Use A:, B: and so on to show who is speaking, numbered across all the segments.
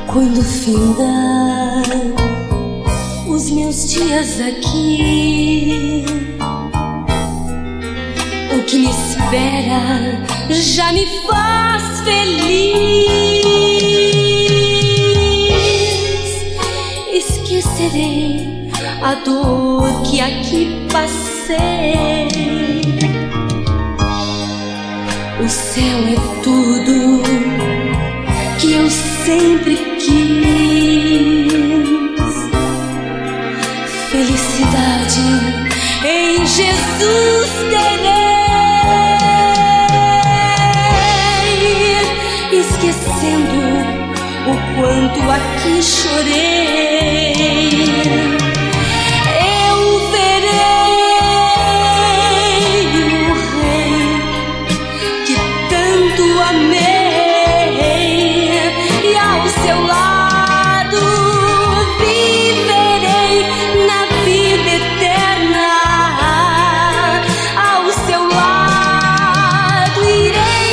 A: Quando findar os meus dias aqui, o que me espera já me faz feliz. Esquecerei a dor que aqui passei. O céu é tudo que eu sempre quis. Felicidade em Jesus terei, esquecendo o quanto aqui chorei. Eu verei o Rei que tanto amei, e ao seu lado viverei na vida eterna. Ao seu lado irei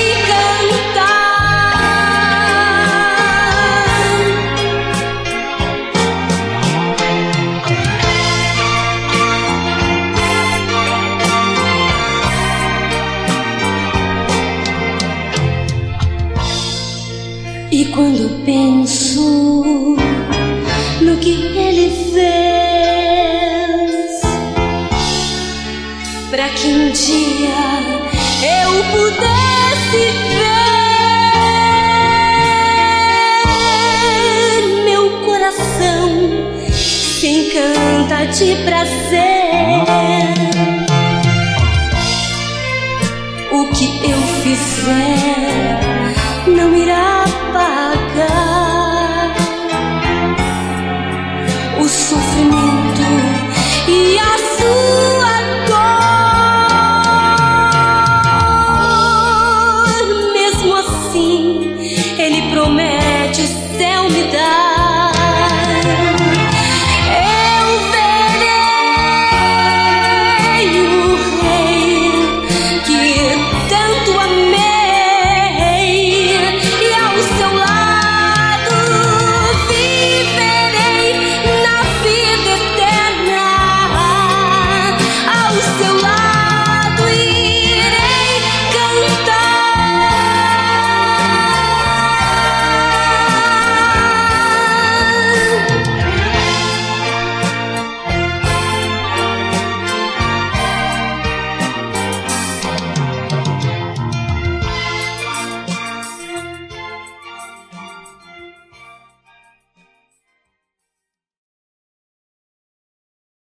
A: cantar. E quando penso no que ele fez, pra que um dia eu pudesse ver, meu coração se encanta de prazer. O que eu fizer não irá pagar o sofrimento e a sua dor. Mesmo assim, ele promete o céu me dar.